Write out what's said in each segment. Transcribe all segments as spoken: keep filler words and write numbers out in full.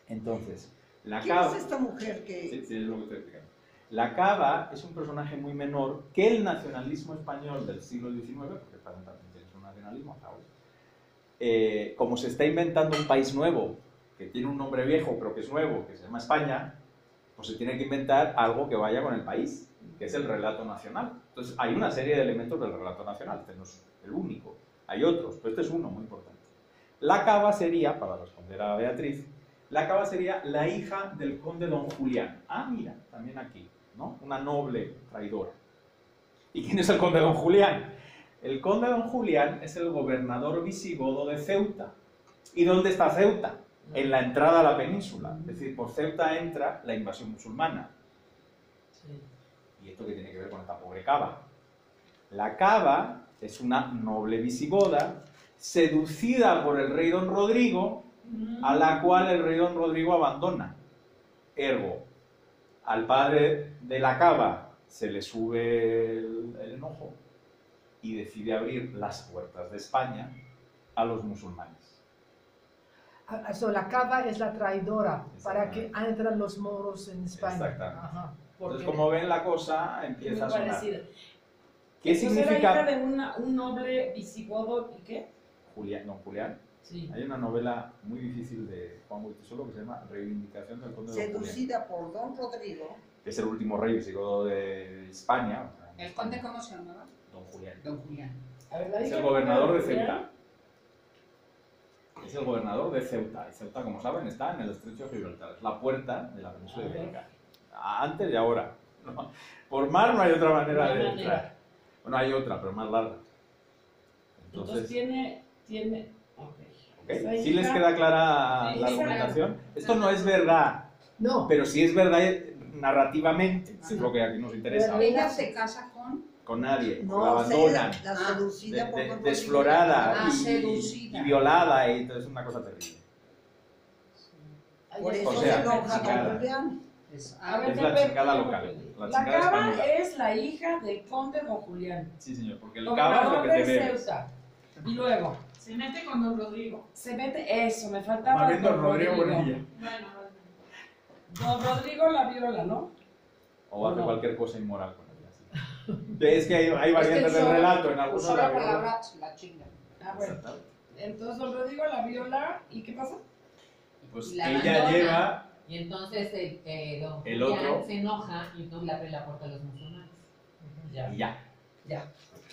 Entonces, la ¿Quién cava... es esta mujer que...? Sí, sí, es lo que estoy explicando. La cava es un personaje muy menor que el nacionalismo español del siglo diecinueve, porque España también tiene su nacionalismo, ¿sabes? Eh, como se está inventando un país nuevo, que tiene un nombre viejo, pero que es nuevo, que se llama España, pues se tiene que inventar algo que vaya con el país, que es el relato nacional. Entonces, hay una serie de elementos del relato nacional, este no es el único, hay otros, pero este es uno muy importante. La cava sería, para responder a Beatriz, la cava sería la hija del conde don Julián. Ah, mira, también aquí, ¿no? Una noble traidora. ¿Y quién es el conde don Julián? El conde don Julián es el gobernador visigodo de Ceuta. ¿Y dónde está Ceuta? En la entrada a la península. Es decir, por Ceuta entra la invasión musulmana. ¿Y esto qué tiene que ver con esta pobre cava? La cava es una noble visigoda seducida por el rey don Rodrigo, a la cual el rey don Rodrigo abandona. Ergo, al padre de la cava se le sube el, el enojo y decide abrir las puertas de España a los musulmanes. So, la cava es la traidora para que entren los moros en España. Exactamente. Ajá. Entonces, como ven, la cosa empieza a sonar. Parecida. ¿Qué Entonces, significa? era hija de una, un noble visigodo y qué? Julián, don Julián. Sí. Hay una novela muy difícil de Juan Goytisolo que se llama Reivindicación del conde de don Julián. Seducida por don Rodrigo. Que es el último rey visigodo de España. O sea, ¿El conde cómo se llamaba? Don Julián. Don Julián. A ver, la Es hija el gobernador de Julián. Ceuta. Es el gobernador de Ceuta. Y Ceuta, como saben, está en el estrecho de Gibraltar. Es la puerta de la península ibérica. Antes y ahora. ¿No? Por mar no hay otra manera No hay de manera. entrar. Bueno, hay otra, pero más larga. Entonces, Entonces, tiene, tiene, ok. ¿ok? Esa ¿Sí les hija- queda clara Sí, la sí, argumentación? Esto no es verdad, No, pero sí es verdad narrativamente. Es lo que aquí nos interesa. Ella se casa con... Con nadie, No, la abandonan. la Ah, seducida de- por de- don desflorada Ah, y, seducida. y violada, y entonces es una cosa terrible. Por Ahí eso O sea, se enoja chingada. don Julián. Es, A ver, Es la Pepe, chingada ¿qué local, es? la La chingada cava española. es la hija del conde don Julián. Sí, señor, porque el cava es lo que te Gobernador de bebes. Ceuta. Y luego, Se mete con don Rodrigo. se mete, eso, me faltaba Más bien don Rodrigo con ella. Bueno, bueno. Don Rodrigo la viola, ¿no? O hace No. cualquier cosa inmoral con ella. Sí. Es que hay, hay variantes Es que del solo- relato en algunos usó de la la palabra la chinga. Ah, bueno. Exactamente. Entonces don Rodrigo la viola, ¿y qué pasa? Pues Y la ella abandona. lleva. Y entonces eh, eh, don El Julián otro. se enoja y entonces le abre la puerta a los musulmanes. Ya, Y ya. ya.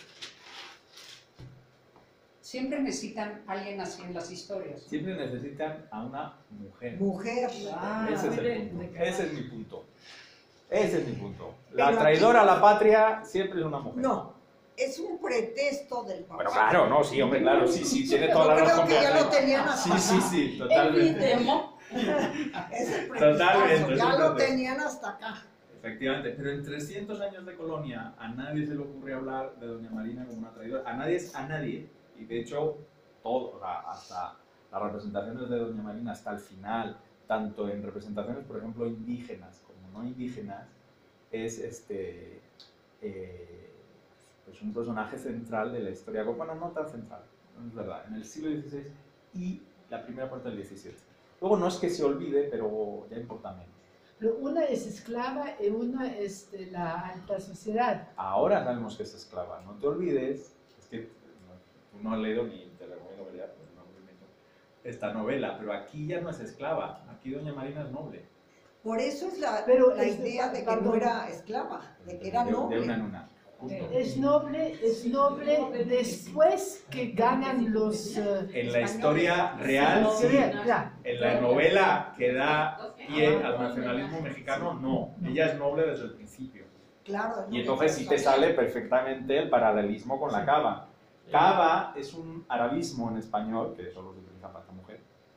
Siempre necesitan alguien así en las historias. Siempre necesitan a una mujer. Mujer. Ah, Ese es de- el punto. de- Ese es mi punto. Ese es mi punto. La Pero traidora a aquí- la patria siempre es una mujer. No, es un pretexto del papá. Bueno, claro, no, sí, hombre, claro, sí, sí, tiene toda la Yo creo razón. que ya lo Beatriz. tenían hasta Sí, sí, acá. sí, totalmente. Evitemos. Es el Totalmente, pretextazo, ya es lo un pretexto. tenían hasta acá. Efectivamente, pero en trescientos años de colonia a nadie se le ocurre hablar de Doña Marina como una traidora. A nadie es a nadie. Y de hecho, todo, o sea, hasta las representaciones de Doña Marina hasta el final, tanto en representaciones, por ejemplo, indígenas como no indígenas, es este eh, pues un personaje central de la historia. Bueno, no tan central, no es verdad, en el siglo dieciséis y la primera parte del diecisiete. Luego no es que se olvide, pero ya importa menos. pero una es esclava y una es de la alta sociedad. Ahora sabemos que es esclava, no te olvides, es que no, tú no has leído ni te la recomiendo que leas, porque no me meto esta novela, pero aquí ya no es esclava, aquí Doña Marina es noble. Por eso es la, Pero la es- idea de que no era esclava, de que era de, de una noble. en una. Punto. Es noble, es noble después que ganan los... eh, En la historia real, sí. ya. En la novela que da pie al nacionalismo mexicano, no. Ella es noble desde el principio. Claro. es Y lo entonces que sí te pasa. sale perfectamente el paralelismo con la cava. Cava es un arabismo en español, que solo se utiliza para esta mujer,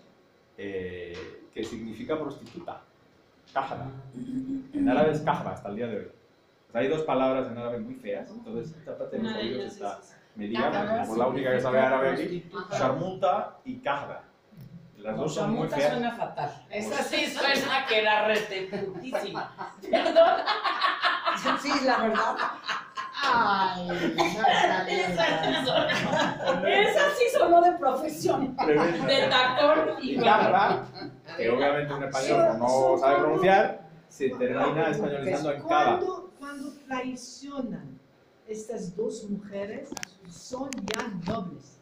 eh, que significa prostituta. Cajra. En árabe es cajra hasta el día de hoy. O sea, hay dos palabras en árabe muy feas, entonces tápate los Una de oídos ellas esta es esa. medida, Cajra como la única que sabe árabe aquí, Prostituta. sharmuta y cajra. Las dos son muy Chamuta feas. suena fatal. Esa sí suena que era reteputísima. Perdón. Sí, la verdad. Ay, Esa sí Magdalena. sonó, esa sí sonó de profesión. Tremenda. De tacón y garra. Cajra, A que ver, obviamente un español Son- no son sabe cuando- pronunciar, se cu- termina españolizando en cava. Cuando, cuando traicionan estas dos mujeres, son ya nobles.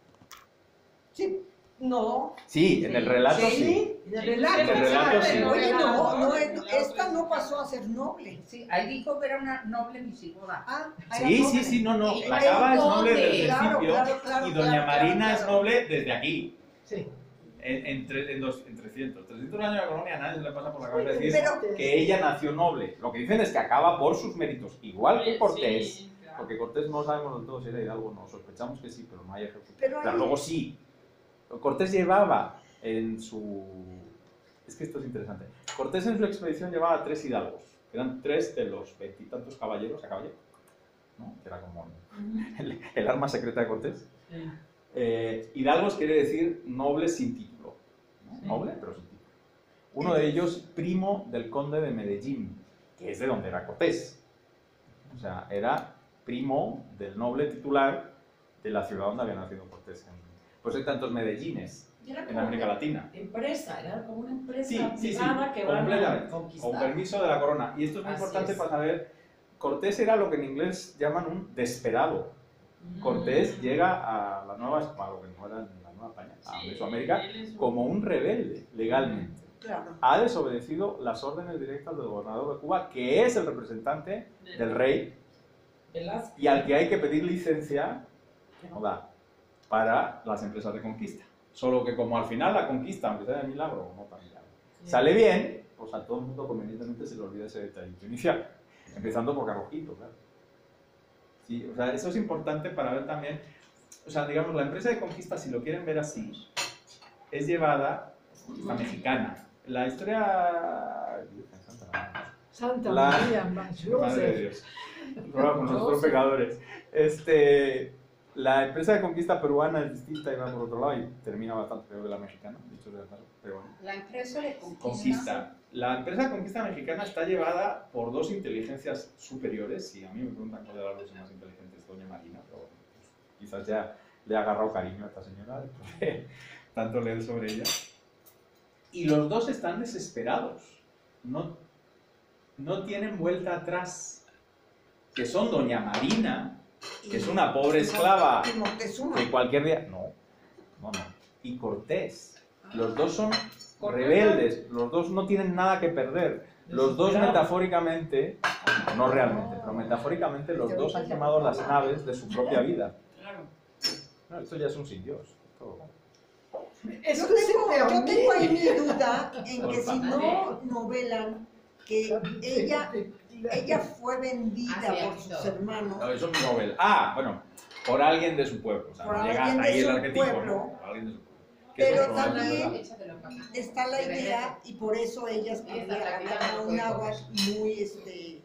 Sí, no. Sí, en el relato sí. Sí, en el relato. En el relato sí. Oye, no, no, En la esta otra no es- pasó a ser noble. Sí, ahí dijo que era una noble visigoda. Ah, era Sí, noble. sí, sí, no, no. Y La pero cava es noble ¿dónde? desde el Claro, principio claro, claro, y Doña claro, Marina claro, es claro. noble desde aquí. Sí. En, en, tre- en, dos- en trescientos. trescientos años de la colonia a nadie se le pasa por la cabeza decir Pero- que ella nació noble. Lo que dicen es que acaba por sus méritos. Igual que Cortés. Sí, claro. Porque Cortés no sabemos del todo si era hidalgo o no. Sospechamos que sí, pero no hay ejemplo. Pero Pero hay- luego sí. Cortés llevaba en su... Es que esto es interesante. Cortés en su expedición llevaba tres hidalgos. Eran tres de los veintitantos caballeros a caballo. ¿No? Que era como el, el arma secreta de Cortés. Sí. Eh, hidalgos quiere decir nobles sin título. ¿No? Sí. Noble, pero sin título. Uno de ellos, primo del conde de Medellín, que es de donde era Cortés. O sea, era primo del noble titular de la ciudad donde había nacido Cortés. Pues hay tantos Medellines Y era en como América una Latina. empresa, era como una empresa Sí, sí, sí, privada que van a completamente. conquistar. Con permiso de la corona. Y esto es muy Así importante es. para saber, Cortés era lo que en inglés llaman un desesperado. Cortés Mm. llega a la nueva España, lo que no era la nueva España, a Sí, Mesoamérica, él es un- como un rebelde, legalmente. Claro. Ha desobedecido las órdenes directas del gobernador de Cuba, que es el representante del rey, Velázquez. y al que hay que pedir licencia, que no da, para las empresas de conquista. Solo que como al final la conquista, aunque sea de milagro o no tan milagro, sale bien, pues a todo el mundo convenientemente se le olvida ese detallito inicial. Empezando por Carrojito, claro. Sí, o sea, eso es importante para ver también, o sea, digamos, la empresa de conquista, si lo quieren ver así, es llevada, conquista mexicana. La historia... Santa La- María, Madre de Joseph. Dios. Ruega por nosotros pecadores. Este, la empresa de conquista peruana es distinta y va por otro lado y termina bastante peor que la mexicana, dicho sea de paso, pero bueno. La empresa de conquista. Conquista. La empresa de conquista mexicana está llevada por dos inteligencias superiores, y a mí me preguntan cuál de las dos es más inteligente, es Doña Marina, pero bueno, pues, quizás ya le ha agarrado cariño a esta señora después de tanto leer sobre ella. Y los dos están desesperados, no, no tienen vuelta atrás, que son Doña Marina, que es una pobre esclava Y Moctezuma. que cualquier día... No, no, no. Y Cortés. Los dos son Cortés. rebeldes, los dos no tienen nada que perder. Los dos Desesperados. metafóricamente, no realmente, pero metafóricamente los dos han quemado las naves de su propia vida. Claro. No, esto ya es un sin Dios. Esto- Eso Yo se tengo, yo permite. tengo ahí mi duda en que si Por no novelan que ella, ella fue vendida Ah, sí, por aquí sus todo. hermanos. No, eso es novel. Ah, bueno, por alguien de su pueblo. O sea, Por no llega alguien de ahí el su arquetipo, pueblo. ¿no? Por alguien de su pueblo. Que Pero eso es novel, también- ¿verdad? Échatelo para acá. Está la idea y por eso ellas Esta querían práctica ganar no un puede agua comer. muy este.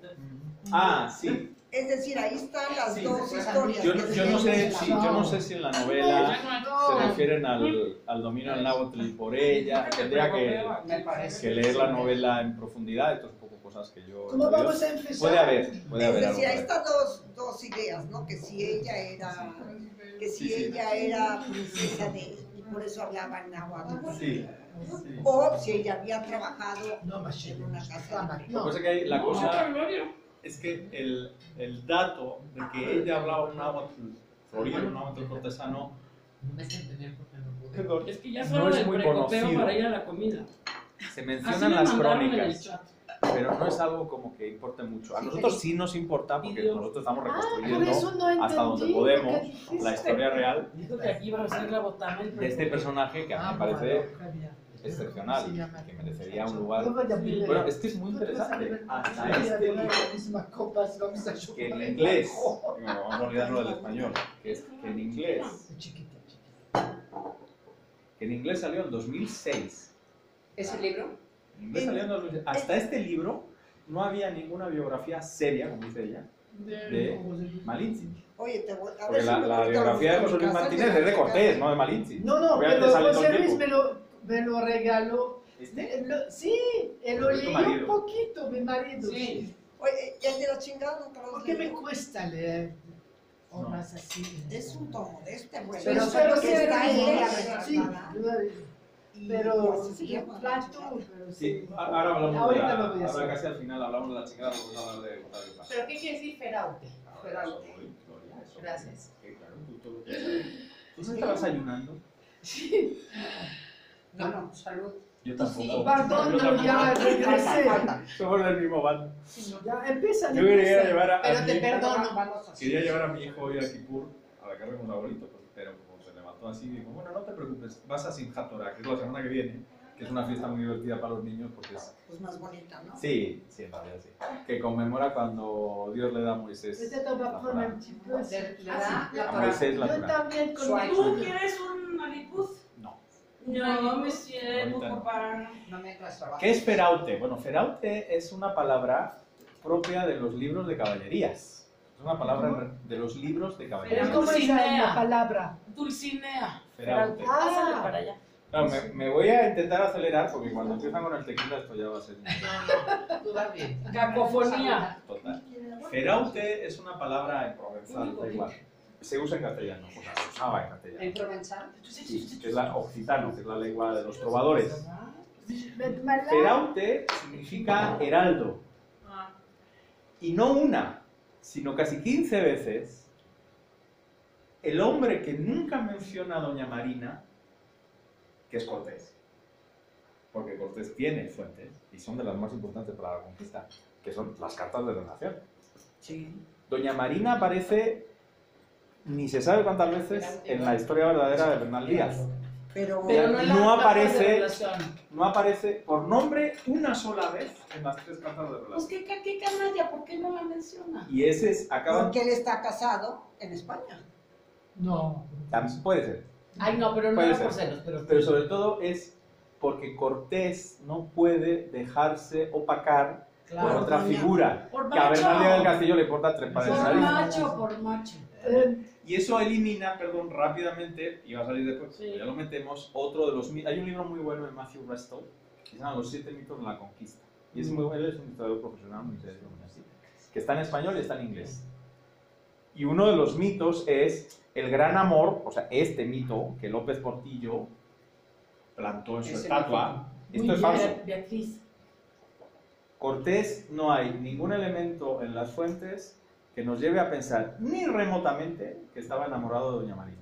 Ah, sí. Es decir, ahí están las Sí. dos historias. Yo, que no- se yo no sé, ven. sí, yo no sé si en la novela se refieren al, al dominio del náhuatl por ella. Tendría que, Me parece. que leer la novela en profundidad. Esto es un poco cosas que yo... ¿Cómo vamos a empezar? Puede haber, puede Es haber algo. decir, ahí por ahí. están dos, dos ideas, ¿no? Que si ella era, que si Sí, sí. ella era princesa de, y por eso hablaba náhuatl. Sí, sí. O si ella había trabajado No, más en una casa. Lo que No, pasa es que hay la No, cosa Gloria. es que el, el dato de que ella hablaba un náhuatl florido, un náhuatl cortesano, No me sé entender porque no pude. perdón, Es que ya no solo es del muy precopeo conocido. para ir a la comida. Se Así mencionan me las mandaron en el crónicas, chat. pero no es algo como que importe mucho. A nosotros sí nos importa porque Pidió- nosotros estamos Ah, por reconstruyendo eso no hasta donde entendí podemos lo que dijiste. la historia real Dijo que aquí iba a ser la botana y de este personaje que a mí Ah, me parece bueno, qué bien. excepcional, Se llama- que merecería un lugar. No voy a beber. Bueno, es que es muy Tú te vas a interesante. beber Hasta más. este Voy a libro, beber la misma copa, vamos a que chupar en el inglés, ajo. bueno, vamos a olvidarnos del español, que es que en inglés, Chiquita, chiquita. que en inglés salió en dos mil seis. ¿Ese libro? En inglés salió en dos mil seis. Hasta este libro no había ninguna biografía seria, como dice ella, de Malinche. Oye, te voy a Porque ver si la, me la ahorita biografía de busco José mi Luis casa, Martínez ya es de me Cortés, sacaron. no de Malinche. No, no, Obviamente pero sale todo José el Luis tiempo. me lo, me lo regaló. ¿Este? Lo- sí, él lo ¿Es tu leyó marido? un poquito, mi marido. Sí. Oye, el de la chingada nunca lo ¿Por has qué me leído. cuesta leer obras así? Es un tomo de este, bueno. Pero Pero solo que que está era ella sí, retratada. yo- y Pero así se sí, llama. plato, pero Sí, sí. ahora hablamos de Ahorita la, lo voy a ahora hacer. casi al final hablamos de la chingada, vamos a hablar de Octavio Paz. ¿Pero qué quiere decir feraute? Ahora, Feraute. eso voy, Gloria, eso voy. Gracias. Sí, claro, tú todo lo quieres saber. ¿Tú no estabas ayunando? Bueno, salud. Yo Tú sí. tampoco. Perdón, Yo pero ya tampoco. regresé. Somos del mismo bando. Ya empiezan, Yo quería empiezan. llevar a, a Pero mi te hijo- perdono. Vamos así. quería llevar a mi hijo hoy a Kipur a la carne con un abuelito, pues, pero como se levantó así, dijo, bueno, no te preocupes, vas a Simchat Torah, que es la semana que viene, que es una fiesta muy divertida para los niños porque es... Pues más bonita, ¿no? Sí, sí, en realidad sí. Que conmemora cuando Dios le da a Moisés Peut-être on va la prendre Torah. un petit peu. Le, le Ah, da sí. la A Torah. Moisés la Yo Torah. también con Suave. ¿Tú mi- quieres un alipuz? No. No, monsieur, Ahorita mon no. papá. No me hagas trabajo. ¿Qué es feraute? Bueno, feraute es una palabra propia de los libros de caballerías. Es una palabra de los libros de Pero caballerías. ¿cómo es la, la Dulcinea. palabra? Dulcinea. Feraute. Pásale Ah. para allá. Claro, me, me voy a intentar acelerar porque cuando empiezan con el tequila esto ya va a ser Tú vas bien. Cacofonía. total. Feraute es una palabra en provenzal, da igual. Se usa en castellano, o sea, se usaba en castellano. En Provenzal. Sí, que es la occitano, que es la lengua de los trovadores. Malade. Feraute significa heraldo. Ah. Y no una, sino casi quince veces, el hombre que nunca menciona a Doña Marina, que es Cortés. Porque Cortés tiene fuentes, y son de las más importantes para la conquista, que son las cartas de relación. Sí. Doña Marina aparece, ni se sabe cuántas veces, en la historia verdadera de Bernal Díaz. Pero, Pero no, en la No carta aparece- de relación. No aparece por nombre una sola vez en las tres cartas de Pues relación. qué, qué, qué canalla, ¿por qué no la menciona? Y ese es, acaban... porque él está casado en España. No. También puede ser. Ay, no, pero no Puede era ser. por celos, pero... Pero sobre todo es porque Cortés no puede dejarse opacar por Claro. otra Doña- figura. Por Que a macho. Bernal Díaz del Castillo le importa tres pares de Por nariz. macho, por macho. Eh, Y eso elimina, perdón, rápidamente, y va a salir después, Sí. ya lo metemos, otro de los mitos. Hay un libro muy bueno de Matthew Restoll, que se llama Los siete mitos de la conquista. Y es muy bueno, él es un historiador profesional, muy serio, muy así, que está en español y está en inglés. Y uno de los mitos es el gran amor, o sea, este mito que López Portillo plantó en su Ese estatua. Esto Muy es bien. falso. Beatriz. Cortés, no hay ningún elemento en las fuentes que nos lleve a pensar ni remotamente que estaba enamorado de Doña Marina.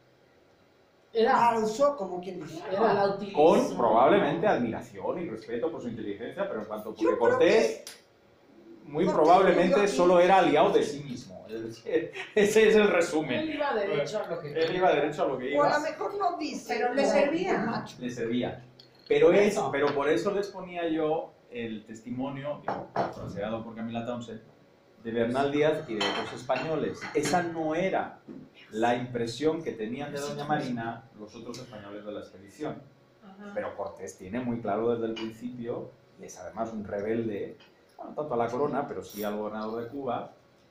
Era, La usó como quien dice. Era la utilizó. Con probablemente admiración y respeto por su inteligencia, pero en cuanto Yo porque creo Cortés muy Cortés probablemente murió solo aquí. era aliado de sí mismo. Es decir, ese es el Él resumen. iba derecho a lo que... Él iba derecho a lo que O a iba, lo mejor no dice. Pero le como servía. el macho. le servía. Pero, es, Eso. pero por eso les ponía yo el testimonio, digo, parafraseado por Camila Townsend, de Bernal Díaz y de otros españoles. Esa no era la impresión que tenían de Doña Marina los otros españoles de la expedición. Pero Cortés tiene muy claro desde el principio, y es además un rebelde, bueno, no tanto a la corona, pero sí al gobernador de Cuba,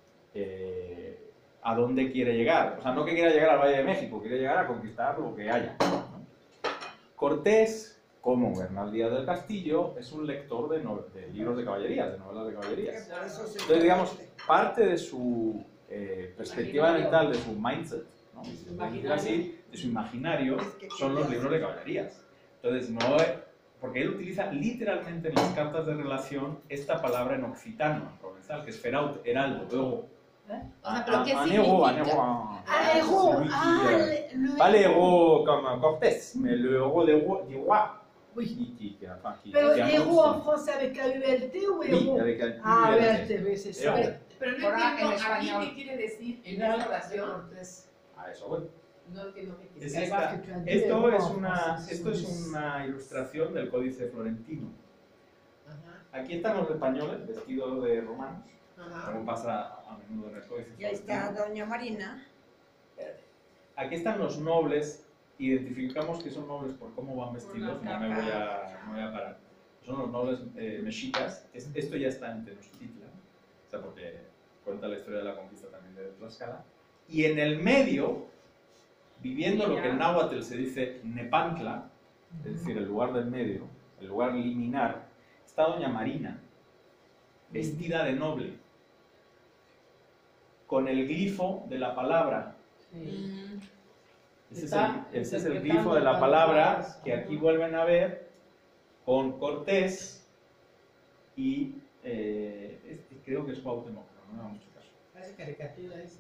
eh, a dónde quiere llegar. O sea, no que quiera llegar al Valle de México, quiere llegar a conquistar lo que haya, ¿no? Cortés, como Bernal Díaz del Castillo, es un lector de, no- de libros de caballerías, de novelas de caballerías. Por eso se Entonces, digamos, convierte. parte de su eh, perspectiva Imaginario. mental, de su mindset, ¿no? Si se puede decir así, de su imaginario, Es que son los quería libros de caballerías. Entonces, no es- porque él utiliza literalmente en las cartas de relación esta palabra en occitano, en provenzal, que es feraut, heraldo, luego. O sea, ¿pero qué Anego, significa? anego, ah, héros. celui qui, Ah, euh, le, le Pas les héros comme Cortés, mais le héros des rois- du roi. Oui. Qui, qui, qui, enfin, qui, Pero qui héros en annonce- français avec A U L T ou Oui, héros? avec un Ah, U L T. A U L T, oui, c'est ça. Héros. Pero no Ahora, entiendo en aquí español. qué quiere decir en Era esta oración. Cortés. A eso voy. No entiendo qué quiere Es decir. esta- que tu as dit esto héros es en una, français, esto es c'est- una ilustración del Códice Florentino. Ajá, Aquí están los españoles vestidos de romanos, ajá. como pasa a menudo en el Códice Y ahí está Florentino. Doña Marina. Aquí están los nobles, identificamos que son nobles por cómo van vestidos, Por la no me voy a, capa. no me voy a parar. Son los nobles eh, mexicas. Es- esto ya está en Tenochtitlan, o sea, porque cuenta la historia de la conquista también de Tlaxcala. Y en el medio, viviendo lo que en náhuatl se dice Nepantla, es decir, el lugar del medio, el lugar liminar, está Doña Marina, vestida de noble, con el glifo de la palabra. Sí. Ese es Está el, ese es el interpretando grifo de la palabra palabras. que aquí vuelven a ver con Cortés y eh, es- creo que es Cuauhtémoc, pero no me da mucho caso. Parece caricatura eso.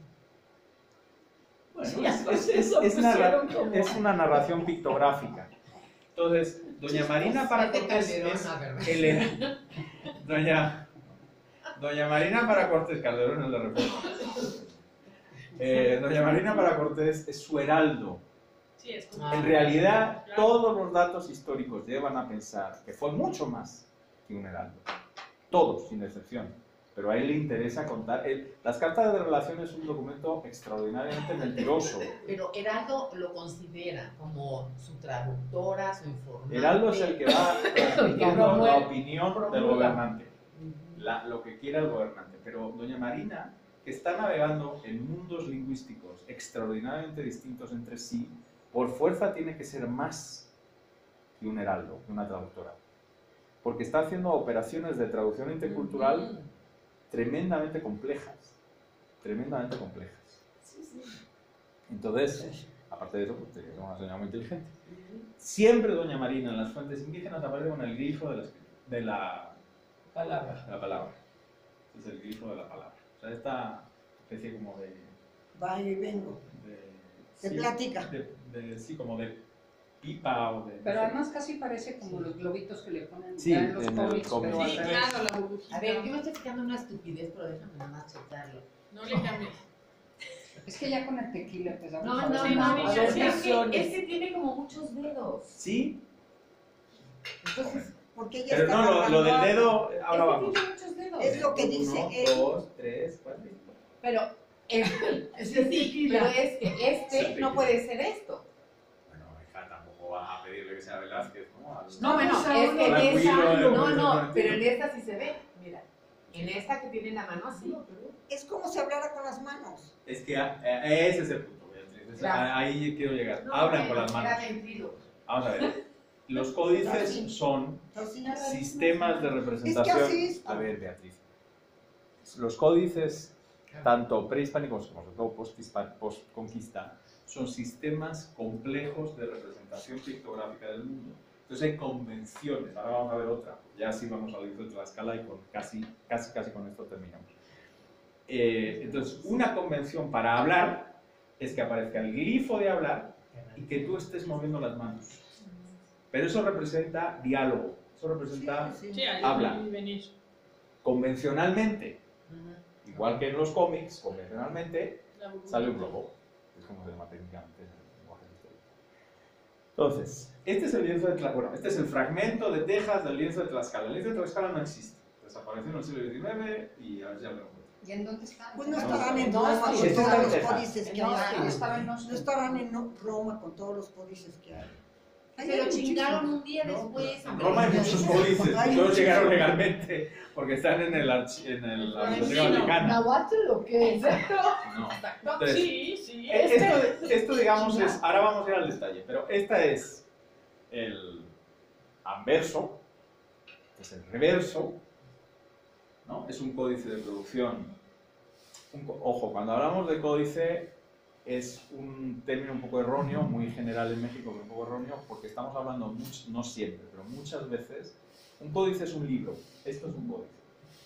Bueno, Sí, es, algo es- así es- lo es narra- pusieron como- es una narración pictográfica. Entonces, Doña Marina para Es de Cortés Calderón, es la verdad. el- Doña, Doña Marina para Cortés, Calderón el de Reforma. Eh, Doña Marina para Cortés es su heraldo. Sí, es como... Ah. En realidad, Claro. todos los datos históricos llevan a pensar que fue mucho más que un heraldo. Todos, sin excepción. Pero a él le interesa contar. él- las cartas de relación es un documento extraordinariamente mentiroso. Pero Heraldo lo considera como su traductora, su informante. Heraldo es el que va transmitiendo la Promueve- opinión del promulga. gobernante. Ujú. La- lo que quiera el gobernante. Pero Doña Marina, que está navegando en mundos lingüísticos extraordinariamente distintos entre sí, por fuerza tiene que ser más que un heraldo, que una traductora. Porque está haciendo operaciones de traducción intercultural Ujú. tremendamente complejas. Tremendamente complejas. Sí, sí. Entonces, aparte de eso, pues tiene que ser una señora muy inteligente. Siempre Doña Marina en las fuentes indígenas aparece con el grifo de la, de la Palabra. de la palabra. Este es el grifo de la palabra. O sea, esta especie como de... Va y vengo. de Se platica. de- de- sí, como de pipa o de... Pero además casi parece como los globitos que le ponen Sí, ya en los en el cómics, cómic. pero al Sí, revés. claro, la burbujita. A ver, yo me estoy fijando en una estupidez, pero déjame nada más checarlo. No le cambies. Es que ya con el tequila empezamos No, a no, ver Sí, no, más no, cosas. ya, es ya. que este tiene como muchos dedos. Sí, Entonces, Porque ella pero está no, lo, lo agarrando del algo. dedo, ahora este vamos. tiene muchos dedos. Es lo que dice Uno, él. dos, tres, cuatro. Pero, el, Es sí, el sí, tequila. pero es que Es el este tequila. no puede ser esto. Bueno, hija, tampoco vas a pedirle que sea Velázquez, ¿no? Al- No, bueno, Vamos a es que en Hola, esta, Guido, no, eh, no, eh, pero en esta sí se ve, mira. En esta que tiene la mano así. Es como si hablara con las manos. Es que a- a- ese es el punto, Beatriz. Es- Gracias. a- Ahí quiero llegar. No, Hablan bueno, con las manos. era ventriloquio. Vamos a ver. Los códices son Así. sistemas de Es que representación. así es. A ver, Beatriz. Los códices, tanto prehispánicos como sobre todo post-hispa- post-conquista, son sistemas complejos de representación pictográfica del mundo. Entonces hay convenciones. Ahora vamos a ver otra. Ya sí vamos al libro de Tlaxcala y con casi, casi, casi con esto terminamos. Eh, entonces, una convención para hablar es que aparezca el glifo de hablar y que tú estés moviendo las manos. Pero eso representa diálogo, eso representa Sí, sí. Sí, ahí Habla. vi venir. convencionalmente, Ujú. igual que en los cómics, convencionalmente La burbujita. sale un globo, es como se llama técnicamente en el lenguaje histórico. Entonces, este es el lienzo de Tlaxcala, bueno, este es el fragmento de Texas del lienzo de Tlaxcala. El lienzo de Tlaxcala no existe, desapareció en el siglo diecinueve y a ver si ya lo encuentro. ¿Y en dónde está? Pues no No, estarán en no, Roma sí, con está todos en los Texas. códices que No, hay. sí, estaba en No Oslo. estarán en no- Roma con todos los códices que hay. Hay Se lo muchísimos. chingaron un día No, después. En hombre. Roma hay muchos códices, Hay todos muchos. llegaron legalmente porque están en, el archi- en el, la Biblioteca Sí, no. Vaticana. ¿Nahuatl o qué? No. Entonces, Sí, sí. Eh, este- Esto, esto, digamos, es. Ahora vamos a ir al detalle, pero esta es el anverso, es el reverso, ¿no? Es un códice de producción. Un co- ojo, cuando hablamos de códice es un término un poco erróneo, muy general en México, pero un poco erróneo, porque estamos hablando, much- no siempre, pero muchas veces, un códice es un libro. Esto es un códice.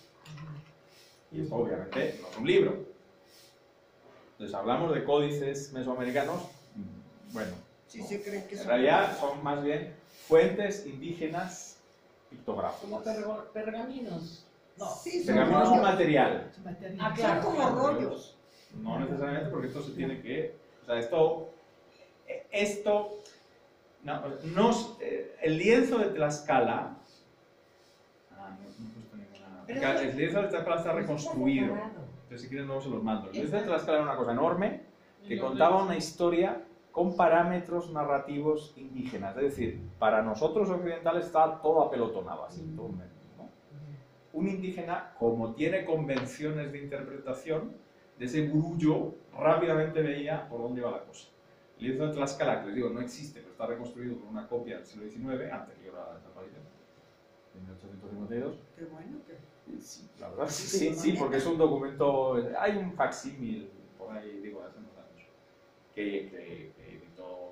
Y esto obviamente no es un libro. Entonces hablamos de códices mesoamericanos, mm, bueno, Sí se creen que en son. realidad son más bien fuentes indígenas Como pictográficas. pergo- pergaminos. No. Sí, son Pergamino es un rollos. material, Su material. Ah, claro. Son como rollos. no necesariamente porque esto se tiene que, o sea, esto, eh, esto, no, no es- eh, el lienzo de Tlaxcala, ah, no, no he puesto ninguna, Pero porque eso- el lienzo de Tlaxcala está Eso reconstruido. separado. Entonces, si quieren, luego se los mando. El lienzo de Está- Tlaxcala era una cosa enorme que Y los contaba dedos. una historia con parámetros narrativos indígenas. Es decir, para nosotros occidentales está todo apelotonado así, todo un- ¿no? Un indígena, como tiene convenciones de interpretación, de ese grullo rápidamente veía por dónde iba la cosa. El lienzo de Tlaxcala, que les digo, no existe, pero está reconstruido con una copia del siglo diecinueve, anterior a la desaparición, de mil ochocientos cincuenta y dos. Qué bueno que. Sí, la verdad, sí, sí, sí, porque es un documento, hay un facsímil por ahí, digo, hace unos años, que, que, que editó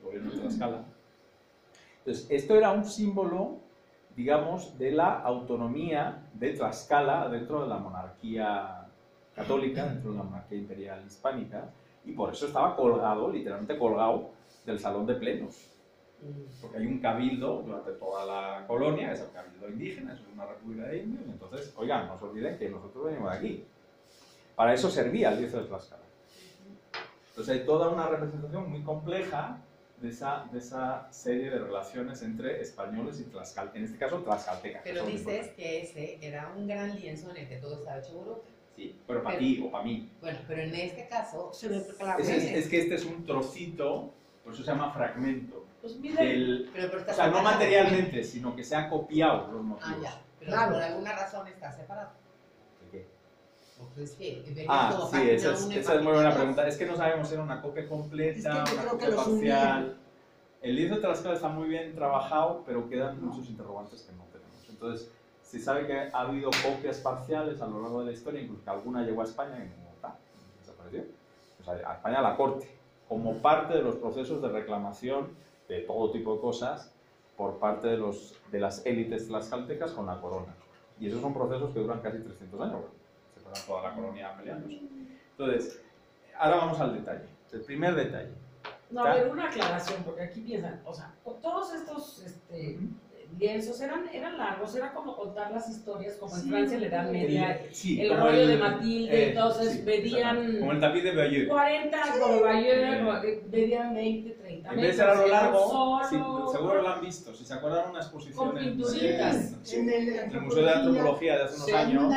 gobierno de Tlaxcala. Entonces, esto era un símbolo, digamos, de la autonomía de Tlaxcala dentro de la monarquía católica, dentro de la monarquía imperial hispánica, y por eso estaba colgado, literalmente colgado, del salón de plenos. Porque hay un cabildo durante toda la colonia, que es el cabildo indígena, es una república de indios, y entonces, oigan, no se olviden que nosotros venimos de aquí. Para eso servía el lienzo de Tlaxcala. Entonces hay toda una representación muy compleja de esa, de esa serie de relaciones entre españoles y tlaxcaltecas, en este caso tlaxcaltecas. que Pero son dices importantes. que ese era un gran lienzo en el que todo estaba hecho bruto. Sí, pero para Pero- ti o para mí. Bueno, pero en este caso, Se ve Es, claramente. es que este es un trocito, por eso se llama fragmento. Pues mira, Del, pero, pero está o sea, no separado. materialmente, sino que se han copiado los motivos. Ah, ya. Pero Claro. por alguna razón está separado. ¿De qué? Porque es que venía Ah, como sí, página esa es, uno y esa es página muy buena dos. pregunta. Es que no sabemos si era una copia completa, Es que yo una creo copia que los parcial. unían. El lienzo de Tlaxcala está muy bien trabajado, pero quedan muchos interrogantes que no tenemos. Entonces, se sabe que ha habido copias parciales a lo largo de la historia, incluso que alguna llegó a España y no está, desapareció. O sea, a España a la corte, como parte de los procesos de reclamación de todo tipo de cosas por parte de, los, de las élites tlaxcaltecas con la corona. Y esos son procesos que duran casi trescientos años, bueno, se pasan toda la colonia peleándose. Entonces, ahora vamos al detalle. El primer detalle. no, a ver, una aclaración, porque aquí piensan, o sea, con todos estos este, lienzos eran, eran largos, era como contar las historias, como en Sí, Francia le dan media, El, sí, el como rollo de Matilde, entonces sí, medían- exactamente. Como el tapiz de Bayeux. cuarenta, como Bayeux, medían veinte, treinta En vez de ser a lo largo, solo, sí, seguro lo han visto. Si se acuerdan una exposición Con en, pinturitas. sí, En el, en el Museo de Antropología de hace unos Sí. años,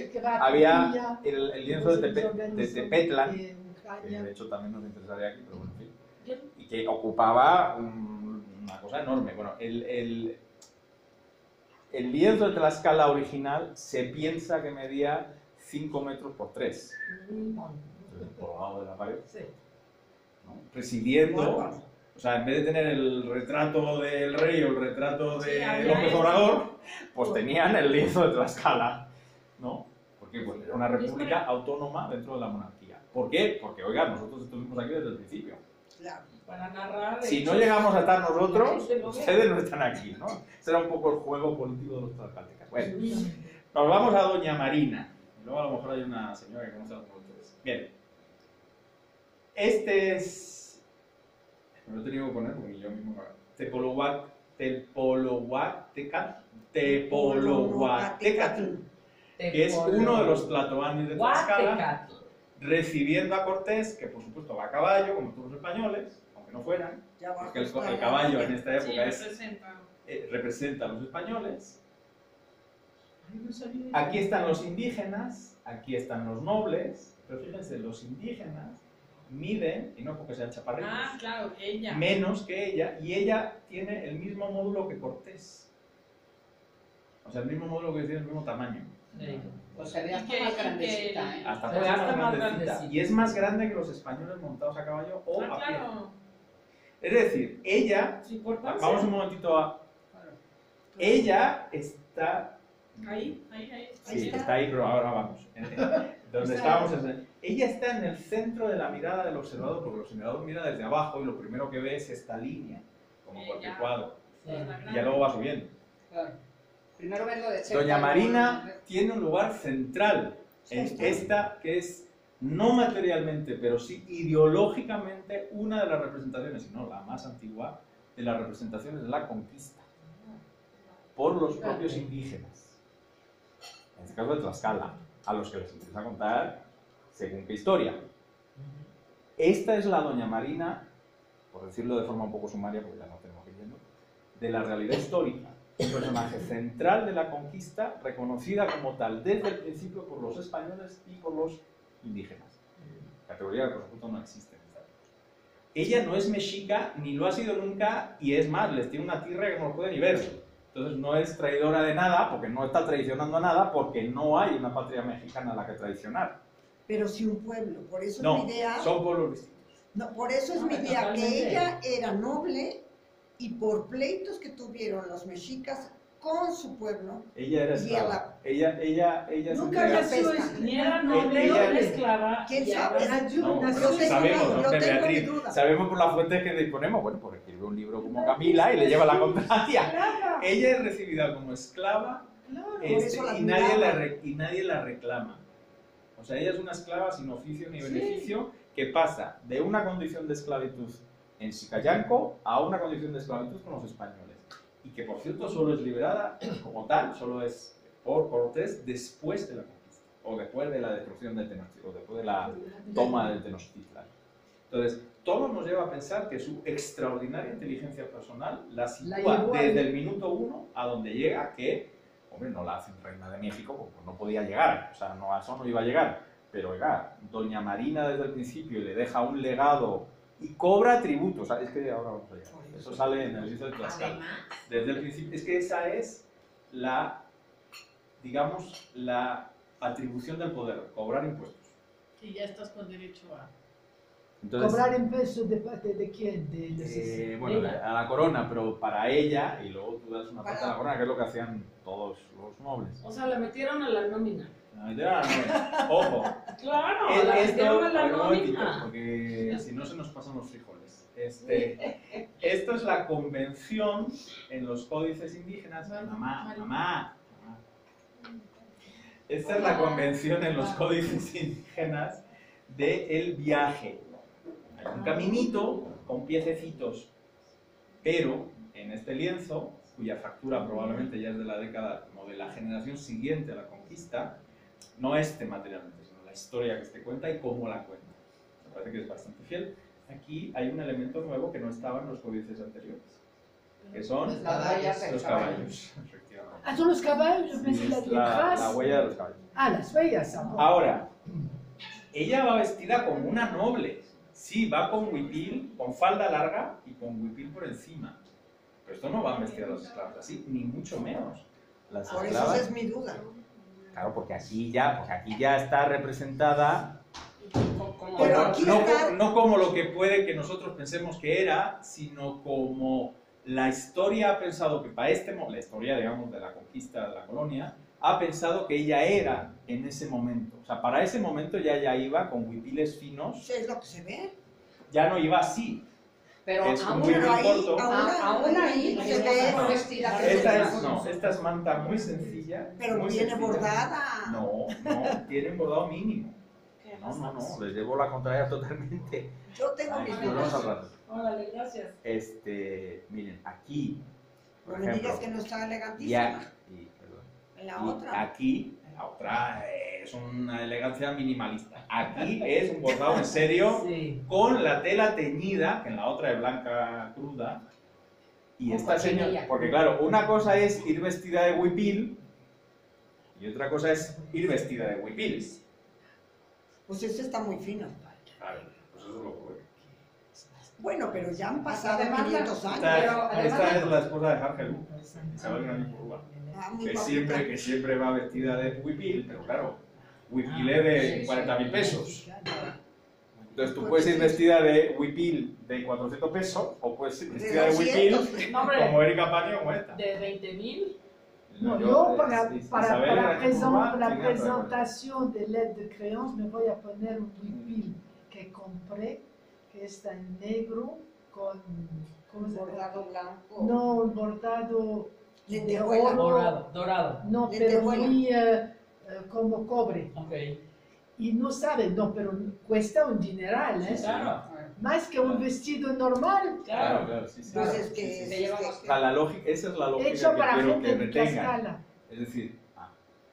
había el, el lienzo de, Tepe- de de Tepetlan, que de hecho también nos interesaría aquí, pero bueno, en fin, y que ocupaba un- una cosa enorme. Bueno, el, el, el lienzo de Tlaxcala original se piensa que medía cinco metros por tres, por el lado de la pared, Sí. ¿no? Presidiendo, Bárbaro. o sea, en vez de tener el retrato del rey o el retrato de Sí, había López eso. Obrador, pues tenían el lienzo de Tlaxcala, ¿no? Porque pues, era una república autónoma dentro de la monarquía. ¿Por qué? Porque, oiga, nosotros estuvimos aquí desde el principio. Claro. Para narrar. Si no hechos. llegamos a estar nosotros, La gente lo ve. ustedes no están aquí, ¿no? Ese era un poco el juego político de los tlaxcaltecas. Bueno, nos vamos a Doña Marina. Luego a lo mejor hay una señora que conoce a algunos de ustedes. Bien. Este es... Me lo he tenido que poner porque yo mismo... Tepolohuac... Tepolohuatecat... Tepolohuatecatl, que es uno de los tlatoanis de Tlaxcala, Huatecatl. recibiendo a Cortés, que por supuesto va a caballo, como todos los españoles, aunque no fueran, Ya abajo porque el, está el la- caballo en esta Sí, época es, representa. eh, representa a los españoles. Ay, no sabía. Aquí están los indígenas, aquí están los nobles, pero fíjense, los indígenas miden, y no porque sean chaparritos, Ah, claro, ella. menos que ella, y ella tiene el mismo módulo que Cortés. O sea, el mismo módulo que tiene el mismo tamaño. Sí. Pues se ve Y hasta que- más y que- grandecita, ¿eh? Hasta Se ve más hasta más grandecita. grandecita. Y es más grande que los españoles montados a caballo o Ah, a pie. claro. Es decir, ella, Su importancia. vamos un momentito a... Ella está... Ahí, ahí, ahí. Sí, está. está ahí, pero ahora vamos. Donde Está estábamos es en- ella está en el centro de la mirada del observador, porque el observador mira desde abajo y lo primero que ve es esta línea, como Ella. cualquier cuadro. Sí. Y ya luego va subiendo. Claro. Primero verlo de cerca. Doña luego- Marina tiene un lugar central en Sí, está. esta que es, no materialmente, pero sí ideológicamente, una de las representaciones, si no la más antigua, de las representaciones de la conquista por los propios indígenas. En este caso de Tlaxcala, a los que les interesa contar según qué historia. Esta es la Doña Marina, por decirlo de forma un poco sumaria, porque ya no tenemos que ir yendo, de la realidad histórica. Un personaje central de la conquista, reconocida como tal desde el principio por los españoles y por los indígenas. Categoría que por supuesto no existe en esta época. Ella no es mexica, ni lo ha sido nunca, y es más, les tiene una tierra que no lo puede ni ver. Entonces no es traidora de nada, porque no está traicionando a nada, porque no hay una patria mexicana a la que traicionar. Pero si un pueblo, por eso es No, mi idea. son pueblos distintos. No, por eso es No, mi idea, totalmente. que ella era noble y por pleitos que tuvieron los mexicas con su pueblo. Ella era Y a esclava. la- Ella, ella, ella se Nunca entrega- había sido pesca. Ni era noble, Ella- ni era esclava. ¿Quién y sabe? ahora- Nació- No, nació- pero sí tengo- sabemos, yo ¿no? Que tengo mi Beatriz, duda. sabemos por las fuentes que disponemos, bueno, porque escribe un libro como Camila y le lleva la contraria. Claro, Ella es recibida como esclava claro. este, eso la y, nadie la admiraba. re- y nadie la reclama. O sea, ella es una esclava sin oficio ni Sí. beneficio que pasa de una condición de esclavitud en Sicayanco a una condición de esclavitud con los españoles. Y que, por cierto, solo es liberada como tal, solo es por Cortés después de la conquista, o después de la destrucción de Tenochtitlan, o después de la toma de Tenochtitlan. Entonces, todo nos lleva a pensar que su extraordinaria inteligencia personal la La sitúa llevó a- desde el minuto uno a donde llega, que, hombre, no la hacen reina de México, porque no podía llegar, o sea, no, a eso no iba a llegar, pero oiga, doña Marina desde el principio le deja un legado y cobra tributo, o sea, es que ahora vamos a llegar, eso sale en el libro de Tlaxcala. Además, Desde el principio, es que esa es la, digamos, la atribución del poder, cobrar impuestos. Y ya estás con derecho a... Entonces, ¿Cobrar impuestos de parte de quién? De, de- eh, bueno, a la corona, pero para ella, y luego tú das una parte a la Para- corona, que es lo que hacían todos los nobles. O sea, la metieron a la nómina. Ah, ya, no, ojo, Claro, el- la esto, metieron a a la ver, un momentito, nómina. porque si no se nos pasan los frijoles. Este, esto es la convención en los códices indígenas. Mamá, mamá, mamá. Esta es la convención en los códices indígenas del viaje. Hay un caminito con piececitos, pero en este lienzo, cuya factura probablemente ya es de la década o de la generación siguiente a la conquista, no este materialmente, sino la historia que se cuenta y cómo la cuenta. Me parece que es bastante fiel. Aquí hay un elemento nuevo que no estaba en los códices anteriores, que son Las huellas del los caballo. caballos. Efectivamente. Ah, son los caballos, yo pensé Sí, las es la, letras. la huella de los caballos. Ah, las huellas. ah, Ahora, ella va vestida como una noble. Sí, va con huipil, con falda larga y con huipil por encima. Pero esto no van vestidas las esclavas así, ni mucho menos. Las Por eso esclavas, esa es mi duda. claro, porque aquí ya, porque aquí ya está representada, Como- Pero no, aquí no está- co- no como lo que puede que nosotros pensemos que era, sino como la historia ha pensado que para este momento, la historia, digamos, de la conquista de la colonia, ha pensado que ella era en ese momento. O sea, para ese momento ya ya iba con huipiles finos, Eso es lo que se ve. ya no iba así. Pero Es aún, muy Pero ahí, corto. aún, a- aún ahí se está ve, mejor vestida que Esta los es, demás. no, esta es manta muy sencilla. pero muy viene sencilla. bordada. No, no, tiene un bordado mínimo. No, no, no, les llevo la contraria totalmente. Yo tengo Ay, mis volvemos al dudas. rato. Órale, gracias. Este, miren, aquí, por No me ejemplo, digas que no está y, elegantísima. aquí, y, perdón, En la y otra. aquí, la otra eh, es una elegancia minimalista. Aquí es un bordado en serio Sí. con la tela teñida, que en la otra es blanca cruda. Y Con esta señora, cochinilla. porque claro, una cosa es ir vestida de huipil y otra cosa es ir vestida de huipil. Pues esta está muy fina. Claro, pues eso es lo que fue. Bueno, pero ya han pasado Además, la- quinientos años. Esta, Pero además- esta es la esposa de Hargel, Isabel Gran Curva, Ah, muy que guapita. siempre, que siempre va vestida de huipil, pero claro, huipil es de cuarenta mil pesos. Entonces tú puedes ir vestida de huipil de cuatrocientos pesos o puedes ir De vestida de huipil doscientos. No, hombre, como Erika Paño como esta. de veinte mil. No, yo para, es- para, Isabel para Gran presen- Curva la tiene otra cosa. presentación de L E D de Créance me voy a poner un huipil que compré, que está en negro con, ¿cómo se llama? Bordado blanco. No, un bordado de Lentejuela. oro. Dorado, dorado. No, pero Lentejuela. muy eh, eh, como cobre. Ok. Y no sabe, no, pero cuesta un dineral, ¿eh? Claro, Más que un vestido normal, Claro, claro. claro, sí, sí. Pues claro, es que sí, sí. Se lleva es más O sea, la lógica, esa es la lógica hecho que para quiero gente que de retengan. Tlaxcala. Es decir, ah,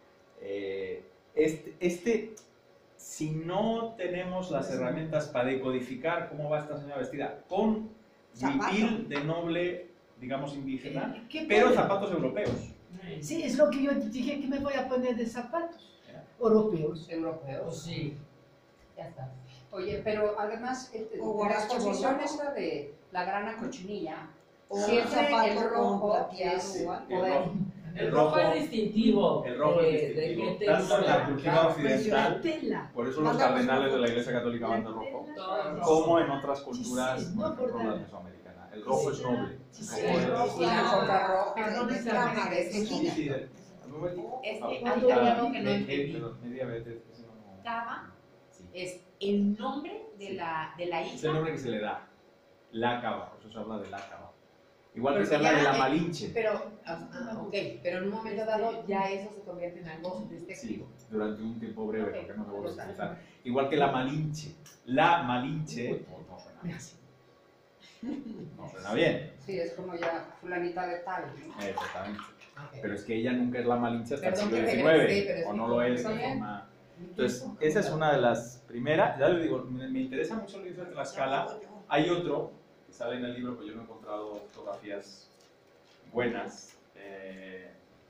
eh, este, este, si no tenemos las herramientas para decodificar cómo va esta señora vestida con Zapato. huipil de noble, digamos indígena, Eh, ¿qué pero puede? zapatos europeos. Sí, es lo que yo dije que me voy a poner de zapatos europeos. Pues europeos. sí. Ya está. Oye, pero además, este, O la guaracho exposición bordado. esta de la grana cochinilla, O siempre un zapato el con rojo plateado es o algo. El poder. rojo, El rojo es distintivo. el rojo de, es distintivo. De gente Tanto en la blanca. cultura La occidental, tela. por eso los Manda cardenales los de la Iglesia Católica van de La rojo, tela. Todo rojo. como en otras culturas, Sí, sí, por no ejemplo, bordado. la mesoamericana. el rojo es noble. Sí, El sí, rojo el es- rojo. Y la alfombra roja. Perdón, y es la- cámara, es Sí, esquina. sí, de- un momentito. Este, Ah, hay ah, algo que no eh, eh, entendí. perdón, media vez, ese no- Cava sí. es el nombre de Sí. la, de la Es el isla. nombre que se le da. La cava, por eso se habla de la cava. Igual que Porque se habla ya, de la eh, Malinche. Pero, ah, ah, ok, pero en un momento dado ya eso se convierte en algo Sí, despectivo. durante un tiempo breve, Ok. porque no se vuelve a utilizar. Igual que la Malinche. La Malinche no, no suena bien. No suena bien. Sí, es como ya fulanita de tal, ¿no? Exactamente. Ok. Pero es que ella nunca es la Malinche hasta Perdón el siglo que diecinueve, regresé, pero o sí, no lo es de está bien. forma... Entonces, esa es una de las primeras. Ya le digo, me, me interesa mucho el libro de Tlaxcala. Hay otro que sale en el libro, pero yo no he encontrado fotografías buenas. Eh,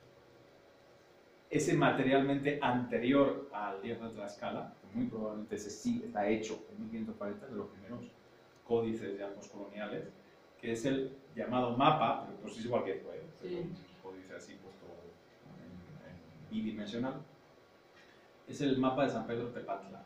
ese materialmente anterior al lienzo de Tlaxcala, que muy probablemente ese sí está hecho en mil quinientos cuarenta, de los primeros códices ya postcoloniales, que es el llamado mapa, pero pues es igual que esto, ¿eh? Sí. Un códice así puesto en, en bidimensional. Es el mapa de San Pedro Tepatla.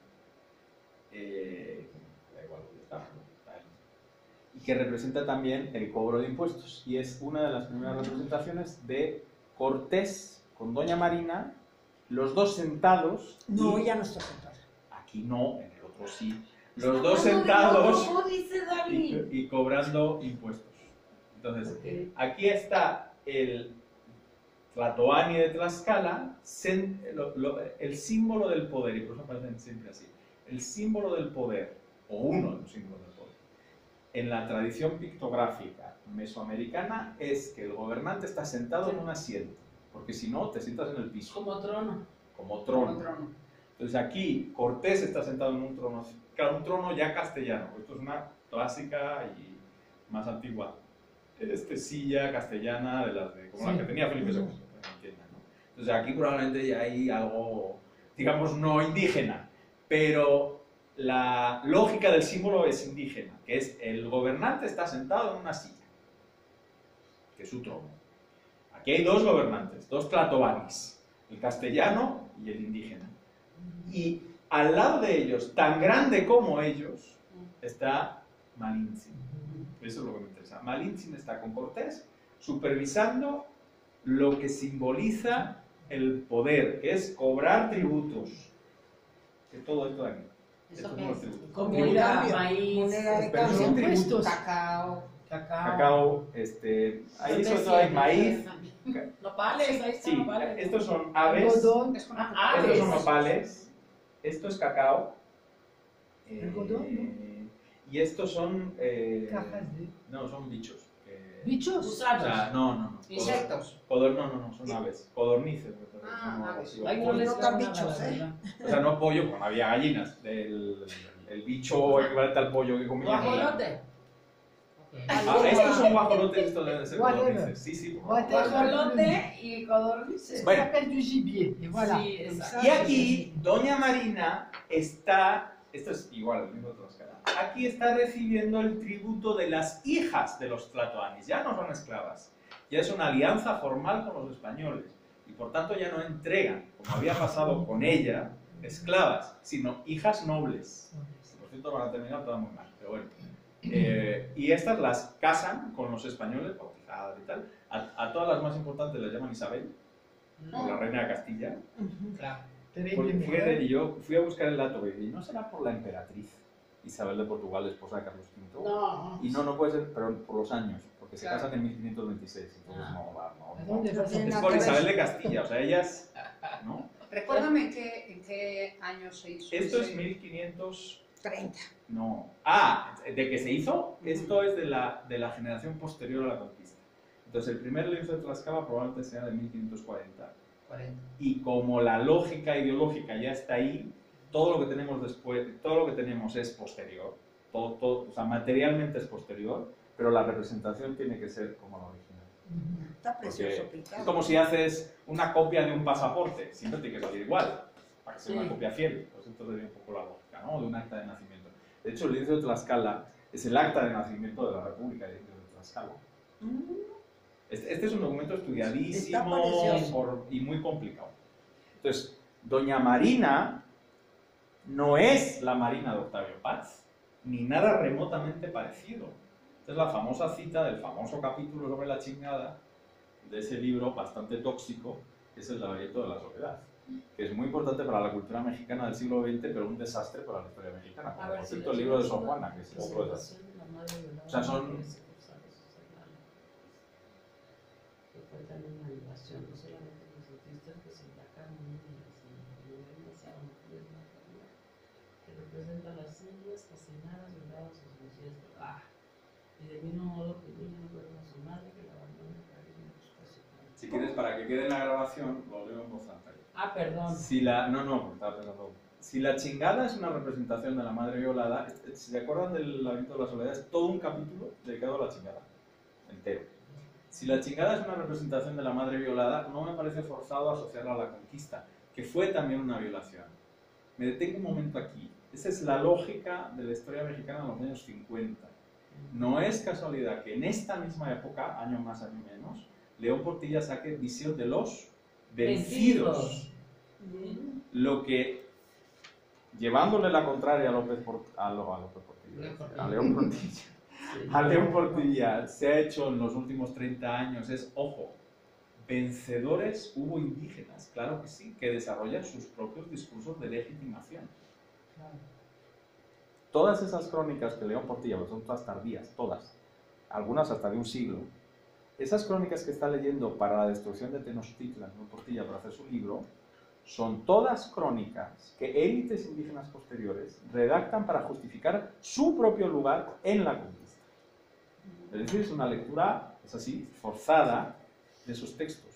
Eh, da igual dónde está, ¿no? Está ahí. Y que representa también el cobro de impuestos. Y es una de las primeras representaciones de Cortés con Doña Marina, los dos sentados. No, y- ya no está sentado. Aquí no, en el otro sí. Los dos sentados ¿Cómo dice y, Dani? y cobrando impuestos. Entonces, aquí está el Tlatoani de Tlaxcala, sen- lo- lo- el símbolo del poder, y por eso aparecen siempre así, el símbolo del poder, o uno de los símbolos del poder, en la tradición pictográfica mesoamericana es que el gobernante está sentado en un asiento, porque si no, te sientas en el piso, Como trono. como trono. Como trono. Entonces aquí Cortés está sentado en un trono, claro, un trono ya castellano, esto es una clásica y más antigua este, silla castellana de las de, como la que tenía Felipe segundo, para que entiendan, ¿no? Entonces aquí probablemente ya hay algo, digamos, no indígena, pero la lógica del símbolo es indígena, que es el gobernante está sentado en una silla, que es su trono. Aquí hay dos gobernantes, dos tlatoanis, el castellano y el indígena. Y al lado de ellos, tan grande como ellos, está Malintzin. Eso es lo que me interesa. Malintzin está con Cortés supervisando lo que simboliza el poder, que es cobrar tributos. Que todo esto de aquí. ¿Eso Estos qué son los es? tributos. Comida, Cambio, maíz, moneda de Pero son cambio. tributos. Impuestos. Cacao. cacao. Cacao, este, ahí sobre todo hay maíz. Nopales, ahí está Sí, nopales. estos son aves. Algodón, Es como Ah, Estos son aves. nopales, esto es cacao, eh, Algodón, y estos son, eh, cajas de no, son bichos. que- bichos. o Gusanos. sea, no, no, no. insectos. Codor, no, no, no, son aves, codornices. me parece, Ah, son algo aves. así, o Ay, no pollo. les No veo tan nada, bichos, la ¿eh? verdad. O sea, no pollo, bueno, había gallinas, el, el bicho equivalente al pollo que comían. Guajolote. Ah, estos son guajolotes, estos deben ser Whatever. codornices, sí, sí. Guajolote y codornices. Bueno. Ça s'appelle du gibier. Et voilà. Sí, Comme exacto. ça, Y aquí, Doña Marina está, esto es igual, el mismo Tlaxcala, aquí está recibiendo el tributo de las hijas de los tlatoanis, ya no son esclavas, ya es una alianza formal con los españoles, y por tanto ya no entregan, como había pasado con ella, esclavas, sino hijas nobles. Que, por cierto, van a terminar todas muy mal, pero bueno. Eh, y estas las casan con los españoles, bautizadas y tal, a, a todas las más importantes las llaman Isabel, por la reina de Castilla. Claro. Porque terrible fíjate, mujer. y yo fui a buscar el dato y no será por la emperatriz Isabel de Portugal, esposa de Carlos quinto. No. Y no, no puede ser, pero por los años, porque se Claro. casan en mil quinientos veintiséis, entonces Ah. no va, no, ¿A no. dónde vas a tiene Es nada por que ver. Isabel de Castilla, o sea, ellas, ¿no? Recuérdame en qué, en qué año se hizo. Esto ese- es mil quinientos, treinta. no. Ah, ¿de qué se hizo? Esto es de la, de la generación posterior a la conquista. Entonces, el primer lienzo de Tlaxcala probablemente sea de mil quinientos cuarenta. cuarenta. Y como la lógica ideológica ya está ahí, todo lo que tenemos después, todo lo que tenemos es posterior, todo, todo, o sea, materialmente es posterior, pero la representación tiene que ser como la original. Está precioso Porque pintado. es como si haces una copia de un pasaporte, siempre tiene que salir igual, para que sea Sí. una copia fiel. Pues esto sería un poco la lógica, ¿no? De un acta de nacimiento. De hecho, el lienzo de Tlaxcala es el acta de nacimiento de la República de Tlaxcala. Mm, Este, este es un documento Está estudiadísimo precioso. por- y muy complicado. Entonces, Doña Marina no es la Marina de Octavio Paz, ni nada remotamente parecido. Esta es la famosa cita del famoso capítulo sobre la chingada de ese libro bastante tóxico, que es El laberinto de la soledad, que es muy importante para la cultura mexicana del siglo veinte, pero un desastre para la historia mexicana. A Como ver, por si cierto la el libro de chica Sor Juana, que es otro desastre. presentación de la madre violada, O sea, son- que se cruzaron sus hermanos. Que fue también una violación, no solamente los autistas que se embarcaron niñas y niñas a mujeres de una familia, que representa las indias fascinadas, violadas o suicidas. Ah, y de mismo modo que el niño no perdona a su madre, que la abandona para ir a buscar a su padre. Si quieres, para que quede en la grabación, lo leo en voz alta. Ah, perdón. Si la, no, no, porque estaba pensando. Si la chingada es una representación de la madre violada, si se acuerdan del laberinto de la soledad, es todo un capítulo dedicado a la chingada, entero. Si la chingada es una representación de la madre violada, no me parece forzado asociarla a la conquista, que fue también una violación. Me detengo un momento aquí. Esa es la lógica de la historia mexicana de los años cincuenta. No es casualidad que en esta misma época, año más, año menos, León Portilla saque Visión de los Vencidos. Lo que, llevándole la contraria a López, Port- a, Lo- a López Portilla, a León Portilla, a León Portilla se ha hecho en los últimos treinta años es, ojo, vencedores hubo indígenas, claro que sí, que desarrollan sus propios discursos de legitimación. Todas esas crónicas que León Portilla, porque son todas tardías, todas, algunas hasta de un siglo, esas crónicas que está leyendo para la destrucción de Tenochtitlan, León Portilla, para hacer su libro, son todas crónicas que élites indígenas posteriores redactan para justificar su propio lugar en la conquista. Es decir, es una lectura, es así, forzada de sus textos.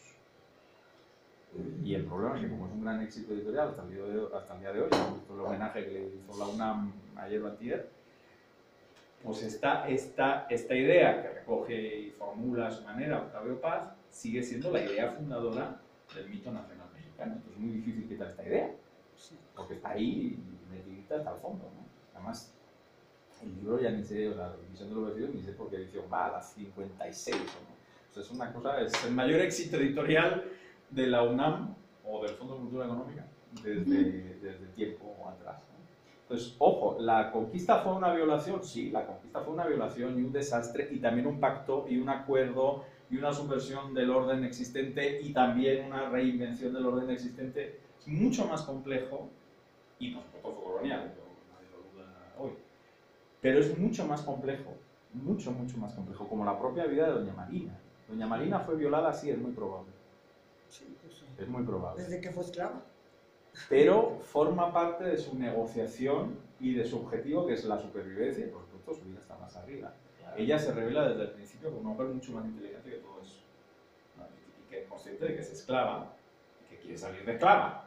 Y el problema es que como es un gran éxito editorial hasta el día de hoy, hasta el, día de hoy hemos visto el homenaje que le hizo la UNAM ayer o antier, pues esta, esta, esta idea que recoge y formula a su manera Octavio Paz sigue siendo la idea fundadora del mito nacional mexicano. Entonces es muy difícil quitar esta idea, porque está ahí metidita hasta el fondo, ¿no? Además, el libro ya ni sé, o sea, la Visión de los Vencidos, ni sé por qué edición va a las cincuenta y seis, ¿no? O sea, es una cosa, es el mayor éxito editorial de la UNAM o del Fondo de Cultura Económica desde, desde tiempo atrás, ¿no? Entonces, ojo, ¿la conquista fue una violación? Sí, la conquista fue una violación y un desastre, y también un pacto y un acuerdo y una subversión del orden existente y también una reinvención del orden existente. Es mucho más complejo, y por supuesto fue colonial, pero nadie lo duda hoy. Pero es mucho más complejo, mucho, mucho más complejo, como la propia vida de Doña Marina. Doña Marina fue violada, sí, es muy probable. Sí, pues sí. Es muy probable. Desde que fue esclava. Pero forma parte de su negociación y de su objetivo, que es la supervivencia, y por supuesto su vida está más arriba. Ella se revela desde el principio como una mujer mucho más inteligente que todo eso, ¿no? Y que es consciente de que es esclava y que quiere salir de esclava.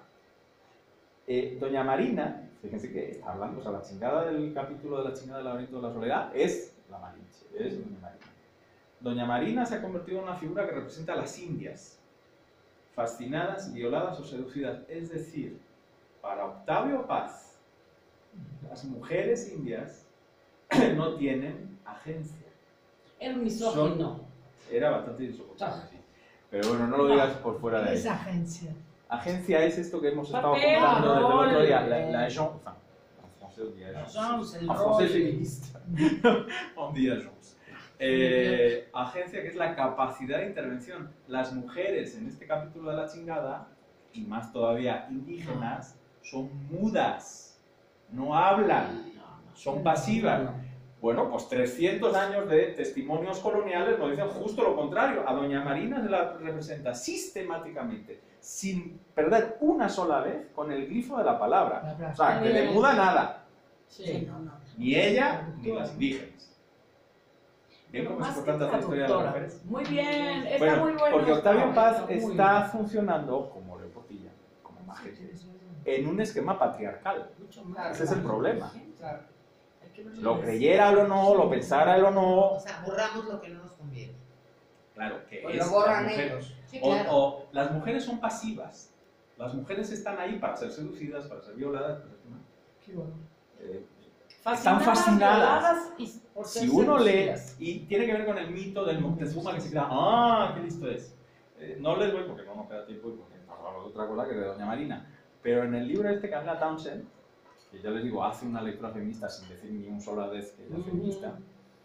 Eh, Doña Marina, fíjense que está hablando, o sea, la chingada del capítulo de la chingada del laberinto de la soledad es la Malinche, es Doña Marina. Doña Marina se ha convertido en una figura que representa a las indias, fascinadas, violadas o seducidas. Es decir, para Octavio Paz, las mujeres indias no tienen agencia. Era un misógino. Era bastante insoportable, sí. Pero bueno, no lo digas por fuera de ahí. Es agencia. Agencia es esto que hemos estado Papel, contando desde el otro día, rol, la, eh. la agence, enfin, en francés on dit agence, Agence, el en francés rol. feminista, on dit agence. Eh, agencia, que es la capacidad de intervención. Las mujeres en este capítulo de la chingada, y más todavía indígenas, son mudas, no hablan, son pasivas. Bueno, pues trescientos años de testimonios coloniales nos dicen justo lo contrario. A Doña Marina se la representa sistemáticamente, sin perder una sola vez, con el glifo de la palabra. O sea, que de muda nada, Sí. No, no. ni ella ni las indígenas. ¿Ven cómo es Más que importante hacer historia de las traductora. mujeres? Muy bien, está Bueno, muy bueno. porque Octavio esto, Paz muy está bien. funcionando, como León Portilla, como Majete, en un esquema patriarcal. Mucho más. Ese es el problema. Claro. Hay que verlo Lo así. creyera o no, lo pensara él o no, O sea, borramos lo que no nos conviene. claro que Pues es lo borran las mujeres. ellos. Sí, O, claro. o las mujeres son pasivas. Las mujeres están ahí para ser seducidas, para ser violadas. para ser- Qué bueno. eh, Fascinadas, Están fascinadas. violadas y por ser si uno lee, seducidas. y tiene que ver con el mito del Moctezuma que se queda, ¡ah, qué listo es! Eh, no les voy porque no nos queda tiempo y porque hablamos de otra cosa que de Doña Marina. Pero en el libro este que habla Townsend, que ya les digo, hace una lectura feminista sin decir ni un sola vez que ella es feminista,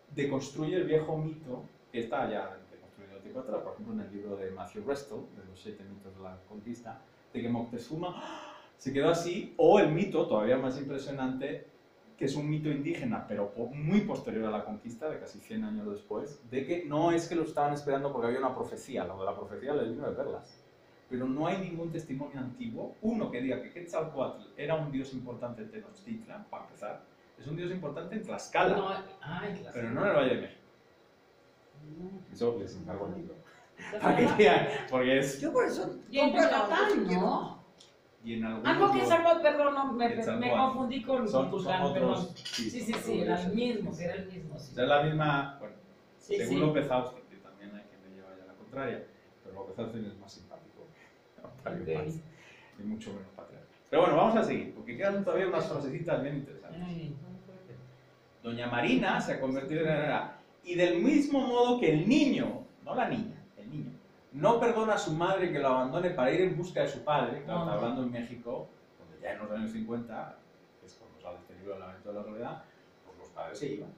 deconstruye el viejo mito que está ya deconstruido tiempo atrás, por ejemplo en el libro de Matthew Restoll, de los siete mitos de la conquista, de que Moctezuma se quedó así, o el mito, todavía más impresionante, que es un mito indígena, pero muy posterior a la conquista, de casi cien años después, de que no es que lo estaban esperando porque había una profecía, lo de la profecía les vino de perlas, pero no hay ningún testimonio antiguo, uno que diga que Quetzalcóatl era un dios importante en Tenochtitlan, para empezar, es un dios importante en Tlaxcala, No, ay, Tlaxcala. pero no en el Valle de México. No. Eso les encargo el libro. Para que vean, porque es... Yo por eso. Y en compro la Yucatán, música. ¿no? Y en algunos Ah, no, que lo- sacó, perdón, no, me, me Quetzalcóatl. confundí con son, son Tulcán, perdón. otros... Sí, sí, sí, era el mismo, que era el mismo. Sí. O sea, es la misma... Bueno, Sí, según sí. López Austin, que también hay quien le lleva ya la contraria, pero López Austin es más simpático que Octavio Ok. Paz, y mucho menos patriarcal. Pero bueno, vamos a seguir, porque quedan todavía unas frasecitas bien interesantes. Ay, Doña Marina se ha convertido en heredera. Y del mismo modo que el niño, no la niña, el niño, no perdona a su madre que lo abandone para ir en busca de su padre, claro, está hablando en México, donde ya en los años cincuenta, que es cuando sale este libro del lamento de la soledad, pues los padres se iban.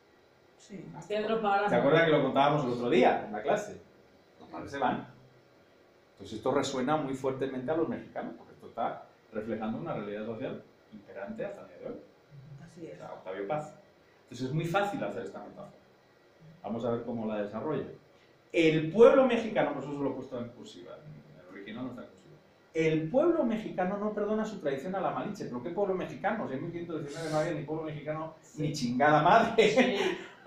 Sí. Pedro Páramo. ¿Se acuerdan que lo contábamos el otro día en la clase? Los padres se van. Entonces esto resuena muy fuertemente a los mexicanos, porque esto está reflejando una realidad social imperante hasta el día de hoy. Así O es. sea, Octavio Paz. Entonces es muy fácil hacer esta metáfora. Vamos a ver cómo la desarrolla. El pueblo mexicano, por eso se lo he puesto en cursiva, en el original no está en cursiva. El pueblo mexicano no perdona su traición a la Malinche. ¿Pero qué pueblo mexicano? Si en mil quinientos diecinueve no había ni pueblo mexicano ni chingada madre. Sí.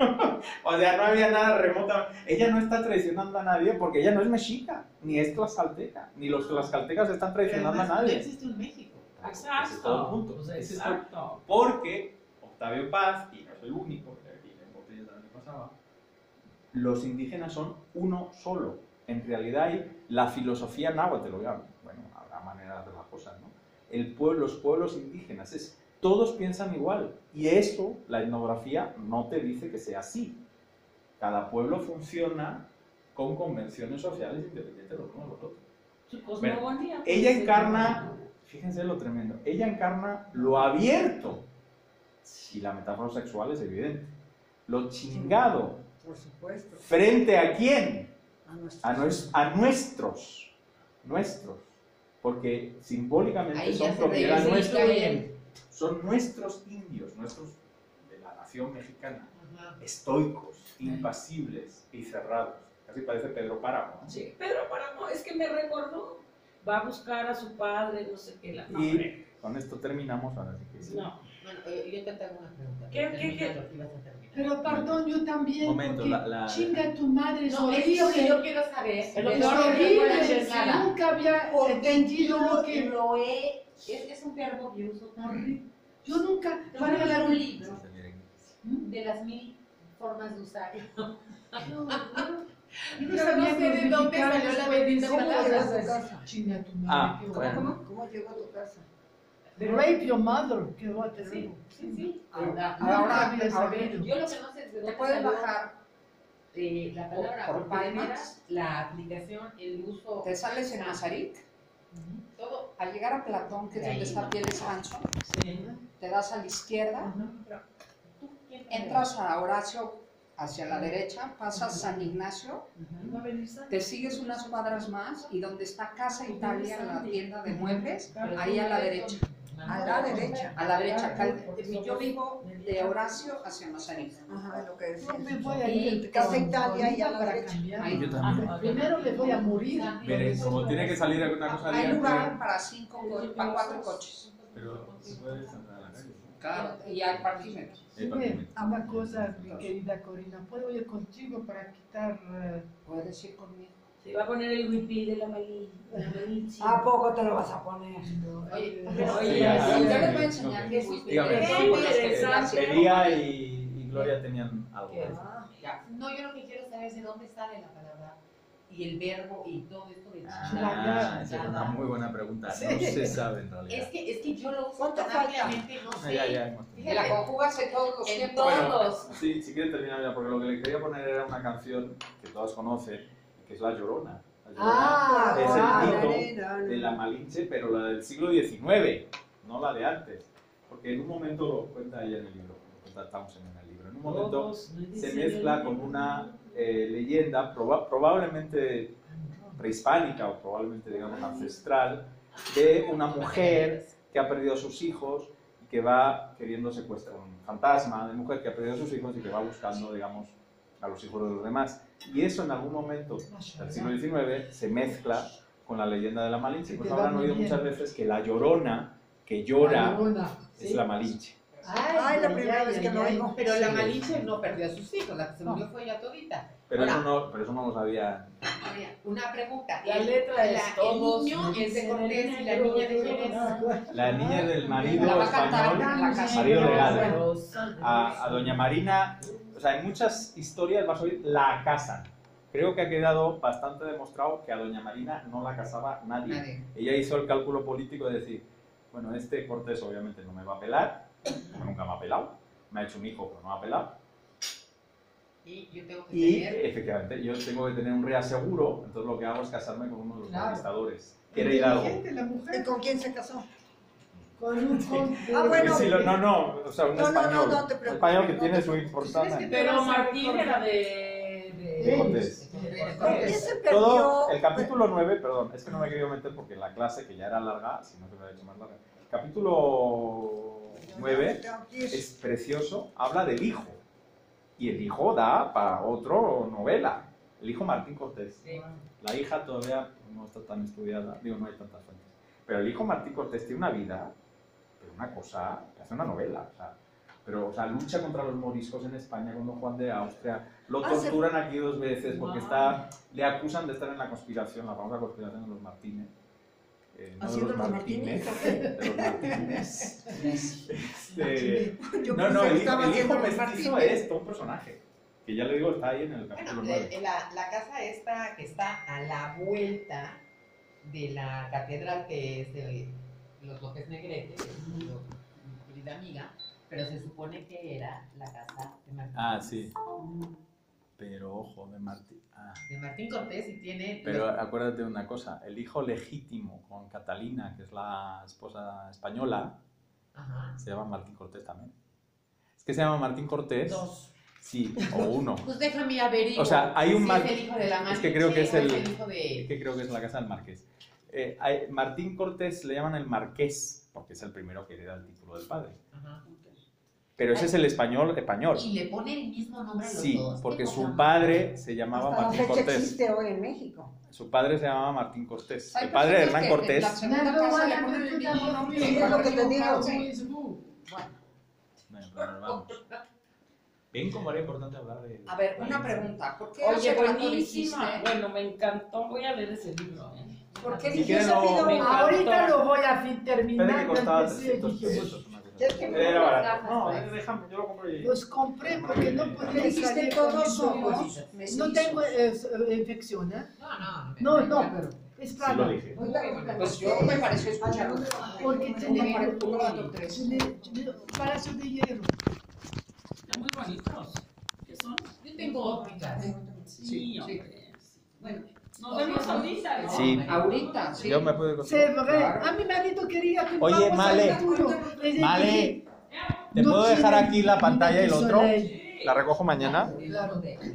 O sea, no había nada remota. Ella no está traicionando a nadie porque ella no es mexica, ni es tlaxcalteca, ni los tlaxcaltecas están Pero traicionando a además no nadie. existe un México. Ese es todo el punto. Pues Ese es todo- exacto. Porque Octavio Paz, y no es el único, porque aquí en Botella también pasaba, los indígenas son uno solo. En realidad hay la filosofía náhuatl, lo llaman. Bueno, habrá maneras de las cosas, ¿no? El pueblo, los pueblos indígenas, es, todos piensan igual. Y eso, la etnografía no te dice que sea así. Cada pueblo funciona con convenciones sociales independientes los unos de los otros. Su cosmogonía. Ella pues, encarna, fíjense lo tremendo, ella encarna lo abierto. Y la metáfora sexual es evidente. Lo chingado. Por supuesto. ¿Frente a quién? A nuestros. A, nues- a nuestros. Nuestros. Porque simbólicamente Ahí son ya se propiedad reivindica nuestra. él. Son nuestros indios, nuestros de la nación mexicana. Ajá. Estoicos, impasibles y cerrados. Casi parece Pedro Páramo, ¿no? Sí, Pedro Páramo, es que me recordó. Va a buscar a su padre, no sé qué. La... No, Y hombre, con esto terminamos, ahora sí que sí. no. Bueno, eh, yo te tengo una pregunta. ¿Qué, Termina qué, qué? lo que ibas a terminar. Pero perdón, yo también, Momento, porque la- la- chinga tu madre es No, es horrible. lo que yo quiero saber. Es lo Es que yo horrible, quiero es que nada. nunca había Porque entendido yo lo que... lo he... Es, es un verbo que uso Horrible. Yo nunca... Te voy a regalar un Sí, libro señora. de las mil formas de usar. No, no, yo no Pero sabía no sé de que dónde mexicano salió la fue- bendita ¿Cómo palabra? llegas a casa? Chinga tu madre. Ah, qué bueno. horror. ¿Cómo, ¿Cómo llegó a tu casa? Rape your mother, qué va a tener. Sí, sí, sí. Ahora, Nunca ahora, había ahora, sabido. Yo lo que no sé es de ¿te dónde puedes salió bajar? eh, la palabra por por primera, palmas? la aplicación, el uso, Te sales en Mazarik, todo. al llegar a Platón, que es donde está Pieles Ancho, Sí. te das a la izquierda, ¿Tú quién entras a Horacio hacia la derecha, pasas San Ignacio, ¿Va a venir Sandy? te sigues unas cuadras más y donde está Casa Italia, la tienda de muebles, Pero ahí a tú la eres derecha. don- A la derecha, a la derecha. cal- Yo vivo de Horacio hacia Mazarik. Ajá, lo que Yo me voy a Y ir Casa con Italia y a la para derecha. cambiar. Ahí. Yo también. Ah, Primero me voy a morir. Veré, como tiene que salir alguna cosa Hay adiante, lugar para cinco, co- para cuatro coches. pero se puede sentar en la calle. Claro, y hay parquímetros. Sí, Dime parquímetro. una cosa, mi querida Corina, ¿puedo ir contigo para quitar... eh, Puedes ir conmigo. Se va a poner el huipil de la Mali. ¿A poco te lo vas a poner? Oye, Pero, Sí, oye, ya, sí, Yo ya, les voy a ok. enseñar qué es whisky. Dígame. Qué interesante. Elia y, y Gloria tenían algo. ¿Qué? Ya. No, yo lo que quiero saber es de dónde sale la palabra y el verbo y todo esto de Ah, esa es una muy buena pregunta. No se sabe en Es realidad. que, es que yo lo uso ¿Cuánto tan falta? ampliamente, no Ah, sé. ya, ya hemos Que la conjugas en todos los En tiempos. todos. Sí, si quieren terminar ya, porque lo que le quería poner era una canción que todas conocen, que es La Llorona. La Llorona Ah, es el ah, mito la- la- de la Malinche, pero la del siglo diecinueve, no la de antes. Porque en un momento lo cuenta ella en el libro, lo cuenta Townsend en el libro, en un momento Todos, no se dice mezcla el con libro. una eh, leyenda proba- probablemente prehispánica o probablemente, digamos, ancestral, de una mujer que ha perdido a sus hijos y que va queriendo secuestrar, un fantasma de mujer que ha perdido a sus hijos y que va buscando, digamos, a los hijos de los demás. Y eso en algún momento del siglo diecinueve se mezcla con la leyenda de la Malinche. Pues habrán oído muchas veces que la Llorona que llora es la Malinche. Ay, la primera vez que lo oigo. Pero la Malinche no perdió a sus hijos, la que se murió fue ella todita. Pero Ahora, eso no, pero eso no lo sabía. una pregunta. La El- letra es la- todos El niño me es de dicen Cortés el y la negro, niña de quién es. La niña del marido La va a cantar español, en la casa. marido legal. Rosa, A, a doña Marina, o sea, en muchas historias vas a oír la casan. Creo que ha quedado bastante demostrado que a doña Marina no la casaba nadie. Nadie. Ella hizo el cálculo político de decir, bueno, este Cortés obviamente no me va a pelar, porque nunca me ha pelado, me ha hecho un hijo pero no me ha pelado, Y yo tengo que y tener. efectivamente yo tengo que tener un reaseguro, entonces lo que hago es casarme con uno de los Claro. conquistadores, que era Hidalgo. Inteligente la ¿Y mujer. con quién se casó? Con un conde. Ah, bueno. Sí, lo- no, no, o sea, un No, no, no, español, no te un preocupes. español que No tiene te su preocupes. importancia. Pero Martín era de... De de... Cortés. ¿Por qué se perdió? Todo el capítulo nueve, perdón, es que no me he querido meter porque la clase, que ya era larga, si no se me hubiera hecho más larga. El capítulo nueve es precioso, habla del hijo. Y el hijo da para otro novela. El hijo Martín Cortés. La hija todavía no está tan estudiada, digo, no hay tantas fuentes. Pero el hijo Martín Cortés tiene una vida, pero una cosa, que hace una novela. O sea, pero, o sea, lucha contra los moriscos en España con don Juan de Austria. Lo Ah, se- torturan aquí dos veces porque Wow. está, le acusan de estar en la conspiración, la famosa conspiración de los Martínez. Eh, no de ¿Haciendo los los Martínez, Martínez? de los Martínez. Este, Yo no, pensé no, que el hijo, estaba el haciendo hijo los mestizo Martínez. es todo un personaje. Que ya le digo, está ahí en el capítulo Bueno, nueve. eh, la, la casa esta que está a la vuelta de la catedral que es de los López Negrete, que es mi mi querida amiga, pero se supone que era la casa de Martín. Ah, sí. Pero ojo, de Martín. Ah. De Martín Cortés y tiene. Pero los- acuérdate de una cosa, el hijo legítimo con Catalina, que es la esposa española, Ajá. se llama Martín Cortés también. Es que se llama Martín Cortés. Dos. Sí, o uno. Pues déjame averiguar. O sea, hay un si Mar- es el hijo de la es que creo que es Malinche o el- hijo Es de. que creo que es la casa del Marqués. Eh, hay- Martín Cortés le llaman el Marqués, porque es el primero que hereda el título del padre. Ajá. Pero ese es el español español. Y le pone el mismo nombre a los Sí, dos. porque Qué su cosa padre se llamaba Hasta la Martín fecha Cortés. existe hoy en México. Su padre se llamaba Martín Cortés. Hay El padre de personas Hernán que en la Cortés. segunda casa le ponen el mismo nombre. Sí, es lo que te digo. Bueno, pero vamos. ¿Ven cómo era importante hablar de.? A ver, una pregunta. ¿Por qué Oye, hace rato buenísima. dijiste? Bueno, me encantó. Voy a leer ese libro. ¿eh? ¿Por qué Si dijiste quieren, no- pido me una? encanta. Ahorita lo voy a fin- Espera terminar que de costaba empecé, trescientos dije, pesos. una cosa ¿Quieres así. que me Era pongas barato. gafas, No, pues? déjame, yo lo compro y. Los compré porque no ¿Por qué podía dijiste salir todos con somos mis No mellizos? tengo eh, eh, infección, ¿eh? No, no. No, no, pero es Sí para. lo dije. Pues yo me pareció escuchar. Porque tiene Uno para- uno para tres. tiene- tiene palacio de hierro. Están muy bonitos. ¿Qué son? Yo tengo ópticas. Sí, hombre. sí. Bueno, Nos vemos ahorita. ¿no? Sí. ahorita, sí. Yo me puedo C'est conseguir. vrai. A mi marido quería que Oye, vamos Male. al futuro. Le dije, Male, ¿te no puedo dejar tiene aquí la pantalla y el luna de otro? soleil. La recojo mañana. Claro.